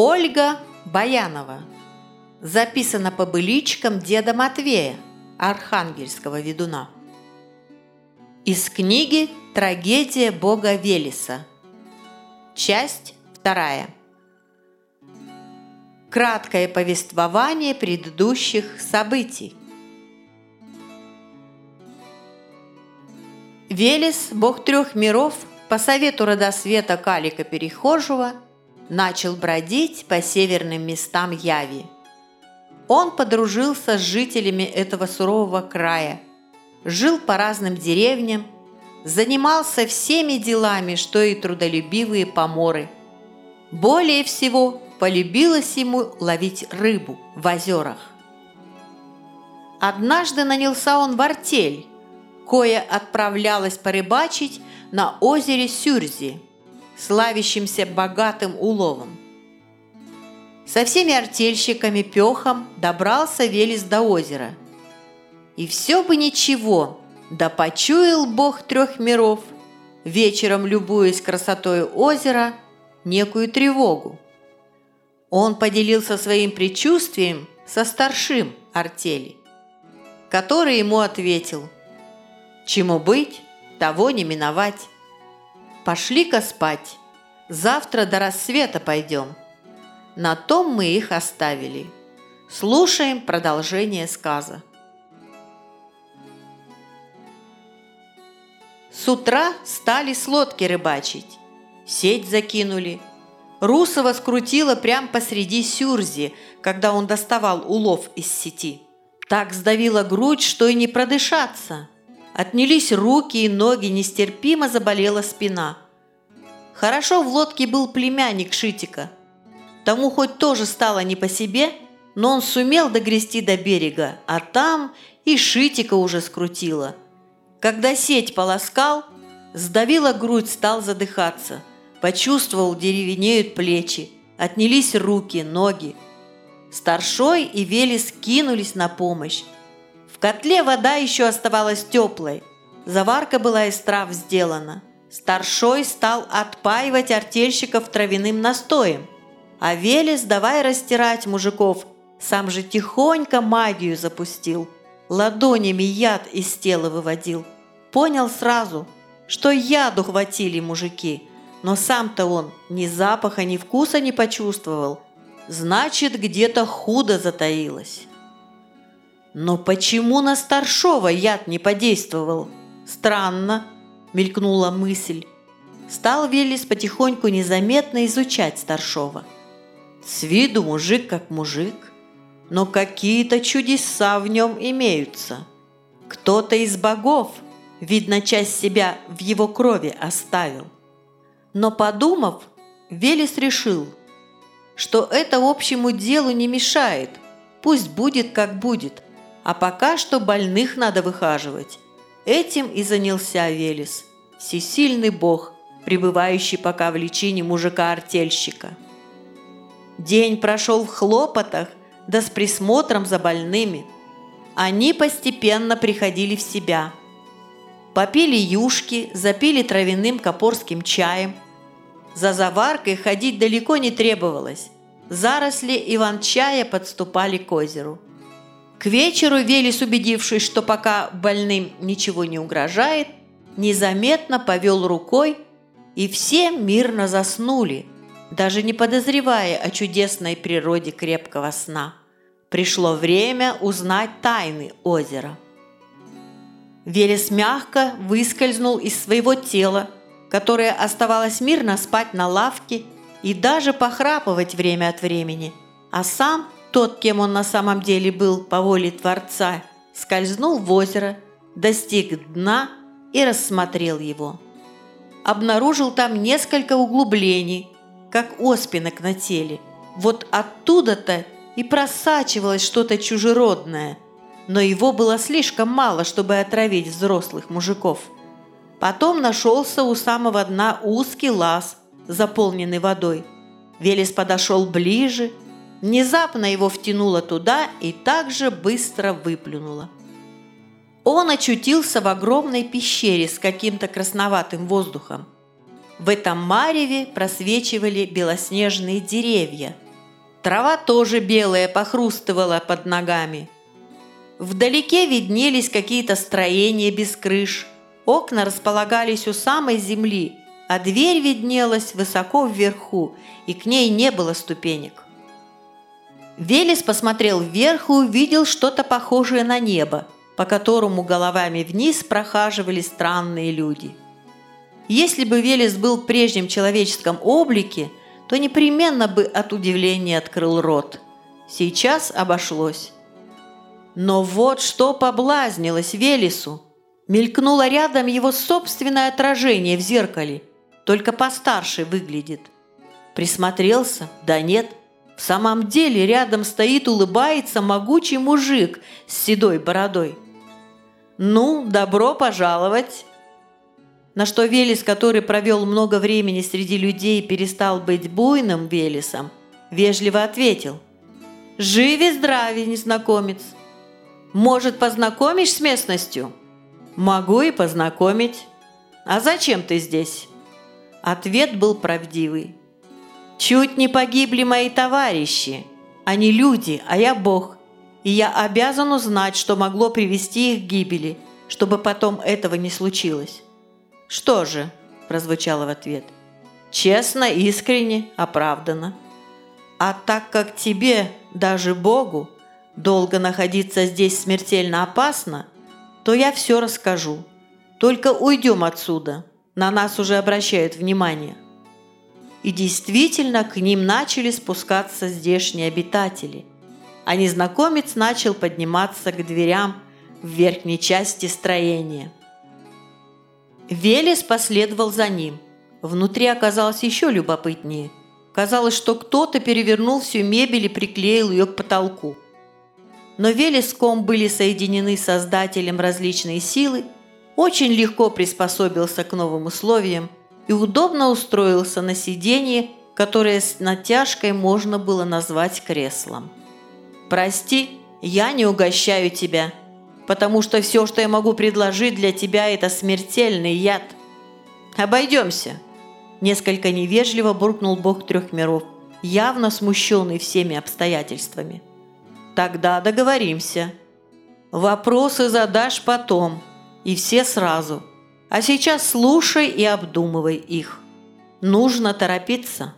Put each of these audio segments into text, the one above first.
Ольга Баянова. Записано по быличкам деда Матвея, архангельского ведуна. Из книги «Трагедия бога Велеса». Часть 2. Краткое повествование предыдущих событий. Велес, бог трех миров, по совету родосвета Калика Перехожего, начал бродить по северным местам Яви. Он подружился с жителями этого сурового края, жил по разным деревням, занимался всеми делами, что и трудолюбивые поморы. Более всего полюбилось ему ловить рыбу в озерах. Однажды нанялся он в артель, кое отправлялась порыбачить на озере Сюрзи, славящимся богатым уловом. Со всеми артельщиками пехом добрался Велес до озера. И все бы ничего, да почуял бог трех миров, вечером любуясь красотой озера, некую тревогу. Он поделился своим предчувствием со старшим артели, который ему ответил: «Чему быть, того не миновать. Пошли-ка спать, завтра до рассвета пойдем». На том мы их оставили. Слушаем продолжение сказа. С утра стали с лодки рыбачить, сеть закинули. Русова скрутила прямо посреди Сюрзи, когда он доставал улов из сети. Так сдавила грудь, что и не продышаться. Отнялись руки и ноги, нестерпимо заболела спина. Хорошо в лодке был племянник Шитика. Тому хоть тоже стало не по себе, но он сумел догрести до берега, а там и Шитика уже скрутило. Когда сеть полоскал, сдавила грудь, стал задыхаться. Почувствовал, деревенеют плечи, отнялись руки, ноги. Старшой и Велес кинулись на помощь. В котле вода еще оставалась теплой. Заварка была из трав сделана. Старшой стал отпаивать артельщиков травяным настоем, а Велес давай растирать мужиков, сам же тихонько магию запустил, ладонями яд из тела выводил. Понял сразу, что яду хватили мужики, но сам-то он ни запаха, ни вкуса не почувствовал, значит, где-то худо затаилось. Но почему на старшего яд не подействовал? Странно, мелькнула мысль. Стал Велес потихоньку незаметно изучать старшего. С виду мужик как мужик, но какие-то чудеса в нем имеются. Кто-то из богов, видно, часть себя в его крови оставил. Но подумав, Велес решил, что это общему делу не мешает, пусть будет как будет, а пока что больных надо выхаживать. Этим и занялся Велес, всесильный бог, пребывающий пока в личине мужика-артельщика. День прошел в хлопотах, да с присмотром за больными. Они постепенно приходили в себя. Попили юшки, запили травяным копорским чаем. За заваркой ходить далеко не требовалось. Заросли иван-чая подступали к озеру. К вечеру Велес, убедившись, что пока больным ничего не угрожает, незаметно повел рукой, и все мирно заснули, даже не подозревая о чудесной природе крепкого сна. Пришло время узнать тайны озера. Велес мягко выскользнул из своего тела, которое оставалось мирно спать на лавке и даже похрапывать время от времени, а сам, тот, кем он на самом деле был по воле Творца, скользнул в озеро, достиг дна и рассмотрел его. Обнаружил там несколько углублений, как оспинок на теле. Вот оттуда-то и просачивалось что-то чужеродное, но его было слишком мало, чтобы отравить взрослых мужиков. Потом нашелся у самого дна узкий лаз, заполненный водой. Велес подошел ближе, внезапно его втянуло туда и также быстро выплюнуло. Он очутился в огромной пещере с каким-то красноватым воздухом. В этом мареве просвечивали белоснежные деревья, Трава тоже белая похрустывала под ногами. Вдалеке виднелись какие-то строения без крыш. Окна располагались у самой земли, а дверь виднелась высоко вверху, и к ней не было ступенек. Велес посмотрел вверх и увидел что-то похожее на небо, по которому головами вниз прохаживали странные люди. Если бы Велес был в прежнем человеческом облике, то непременно бы от удивления открыл рот. Сейчас обошлось. Но вот что поблазнилось Велесу. Мелькнуло рядом его собственное отражение в зеркале, только постарше выглядит. Присмотрелся, да нет, в самом деле рядом стоит, улыбается могучий мужик с седой бородой. «Ну, добро пожаловать!» На что Велес, который провел много времени среди людей и перестал быть буйным Велесом, вежливо ответил: «Живи-здрави, незнакомец! Может, познакомишь с местностью?» «Могу и познакомить. А зачем ты здесь?» Ответ был правдивый. «Чуть не погибли мои товарищи. Они люди, а я Бог. И я обязан узнать, что могло привести их к гибели, чтобы потом этого не случилось». «Что же?» – прозвучало в ответ. «Честно, искренне, оправданно. А так как тебе, даже Богу, долго находиться здесь смертельно опасно, то я все расскажу. Только уйдем отсюда, на нас уже обращают внимание». И действительно, к ним начали спускаться здешние обитатели, а незнакомец начал подниматься к дверям в верхней части строения. Велес последовал за ним. Внутри оказалось еще любопытнее. Казалось, что кто-то перевернул всю мебель и приклеил ее к потолку. Но Велес с Ком были соединены с Создателем различные силы, очень легко приспособился к новым условиям и удобно устроился на сиденье, которое с натяжкой можно было назвать креслом. «Прости, я не угощаю тебя, потому что все, что я могу предложить для тебя, это смертельный яд. Обойдемся!» Несколько невежливо буркнул Бог трех миров, явно смущенный всеми обстоятельствами. «Тогда договоримся. Вопросы задашь потом, и все сразу. А сейчас слушай и обдумывай их. Нужно торопиться».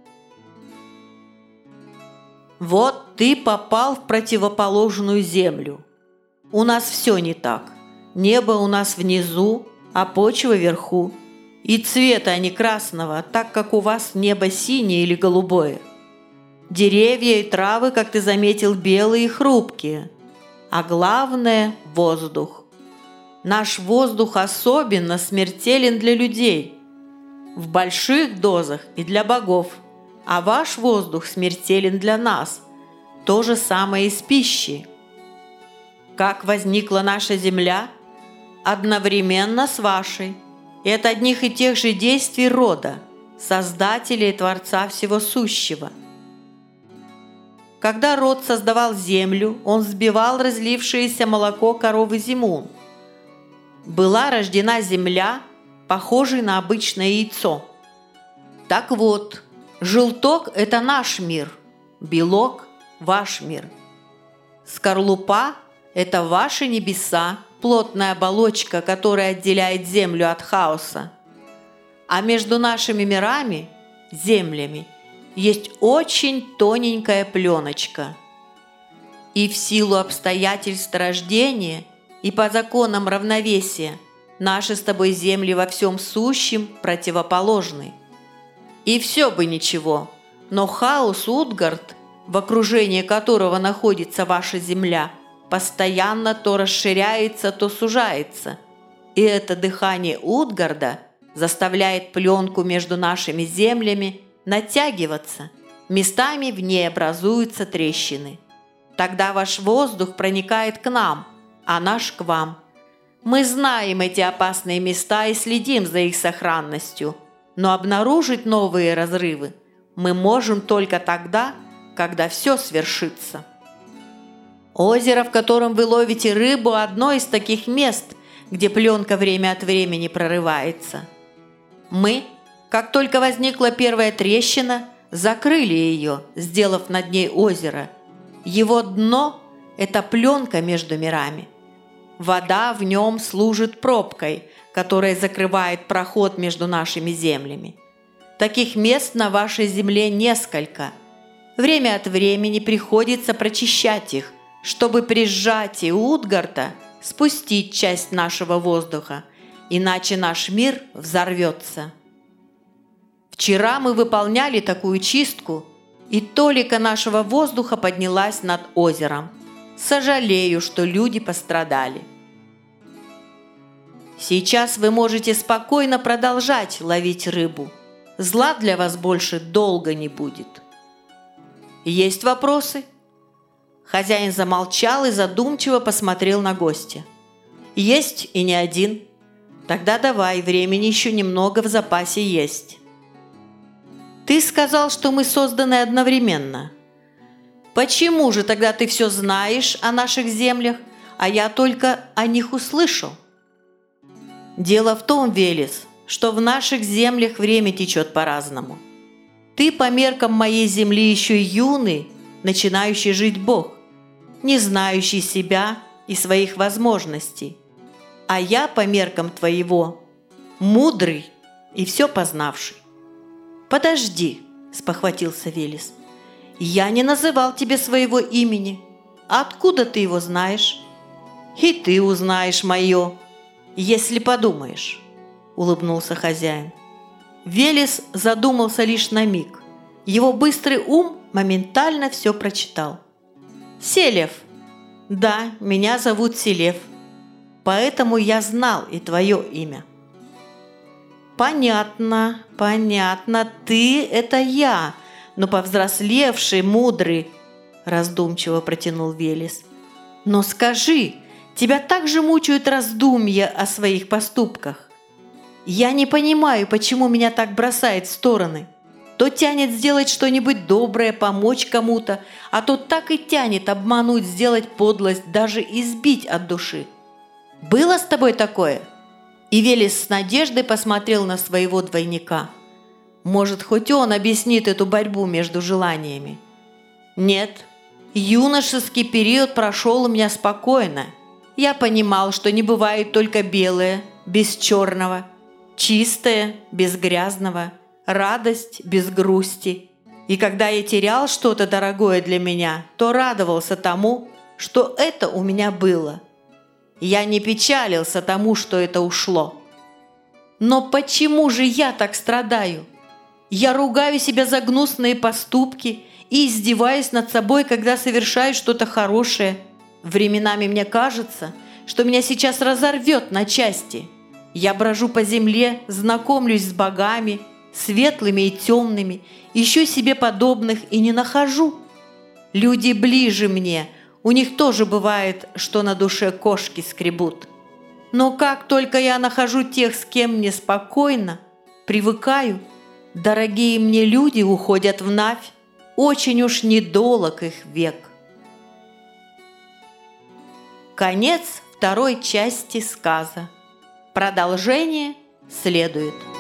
«Вот ты попал в противоположную землю. У нас все не так. Небо у нас внизу, а почва вверху. И цвета не красного, так как у вас небо синее или голубое. Деревья и травы, как ты заметил, белые и хрупкие. А главное – воздух. Наш воздух особенно смертелен для людей. В больших дозах и для богов. А ваш воздух смертелен для нас. То же самое и с пищей. Как возникла наша земля? Одновременно с вашей. И от одних и тех же действий рода, Создателя и Творца всего сущего. Когда род создавал землю, он сбивал разлившееся молоко коровы Зимун. Была рождена земля, похожей на обычное яйцо. Так вот, желток – это наш мир, белок – ваш мир. Скорлупа – это ваши небеса, плотная оболочка, которая отделяет землю от хаоса. А между нашими мирами, землями, есть очень тоненькая пленочка. И в силу обстоятельств рождения и по законам равновесия наши с тобой земли во всем сущем противоположны. И все бы ничего, но хаос Утгард, в окружении которого находится ваша земля, постоянно то расширяется, то сужается. И это дыхание Утгарда заставляет пленку между нашими землями натягиваться. Местами в ней образуются трещины. Тогда ваш воздух проникает к нам, а наш к вам. Мы знаем эти опасные места и следим за их сохранностью, но обнаружить новые разрывы мы можем только тогда, когда все свершится. Озеро, в котором вы ловите рыбу, одно из таких мест, где пленка время от времени прорывается. Мы, как только возникла первая трещина, закрыли ее, сделав над ней озеро. Его дно – это пленка между мирами. Вода в нем служит пробкой, которая закрывает проход между нашими землями. Таких мест на вашей земле несколько. Время от времени приходится прочищать их, чтобы при сжатии Утгарта спустить часть нашего воздуха, иначе наш мир взорвется. Вчера мы выполняли такую чистку, и толика нашего воздуха поднялась над озером. Сожалею, что люди пострадали. Сейчас вы можете спокойно продолжать ловить рыбу. Зла для вас больше долго не будет. Есть вопросы? Хозяин замолчал и задумчиво посмотрел на гостя. Есть и не один. Тогда давай, времени еще немного в запасе есть. Ты сказал, что мы созданы одновременно. Почему же тогда ты все знаешь о наших землях, а я только о них услышу? Дело в том, Велес, что в наших землях время течет по-разному. Ты по меркам моей земли еще юный, начинающий жить Бог, не знающий себя и своих возможностей. А я по меркам твоего мудрый и все познавший. «Подожди», – спохватился Велес. «Я не называл тебе своего имени. Откуда ты его знаешь?» «И ты узнаешь мое, если подумаешь», – улыбнулся хозяин. Велес задумался лишь на миг. Его быстрый ум моментально все прочитал. «Селев. Да, меня зовут Селев. Поэтому я знал и твое имя». «Понятно, понятно, ты – это я, но повзрослевший, мудрый», – раздумчиво протянул Велес. «Но скажи, тебя также мучают раздумья о своих поступках? Я не понимаю, почему меня так бросает в стороны. То тянет сделать что-нибудь доброе, помочь кому-то, а то так и тянет обмануть, сделать подлость, даже избить от души. Было с тобой такое?» И Велес с надеждой посмотрел на своего двойника. Может, хоть он объяснит эту борьбу между желаниями. «Нет, юношеский период прошел у меня спокойно. Я понимал, что не бывает только белое, без черного, чистое, без грязного, радость без грусти. И когда я терял что-то дорогое для меня, то радовался тому, что это у меня было. Я не печалился тому, что это ушло. Но почему же я так страдаю? Я ругаю себя за гнусные поступки и издеваюсь над собой, когда совершаю что-то хорошее. Временами мне кажется, что меня сейчас разорвет на части. Я брожу по земле, знакомлюсь с богами, светлыми и темными, ищу себе подобных и не нахожу. Люди ближе мне, у них тоже бывает, что на душе кошки скребут. Но как только я нахожу тех, с кем мне спокойно, привыкаю, дорогие мне люди уходят в Навь, очень уж недолог их век. Конец второй части сказа. Продолжение следует.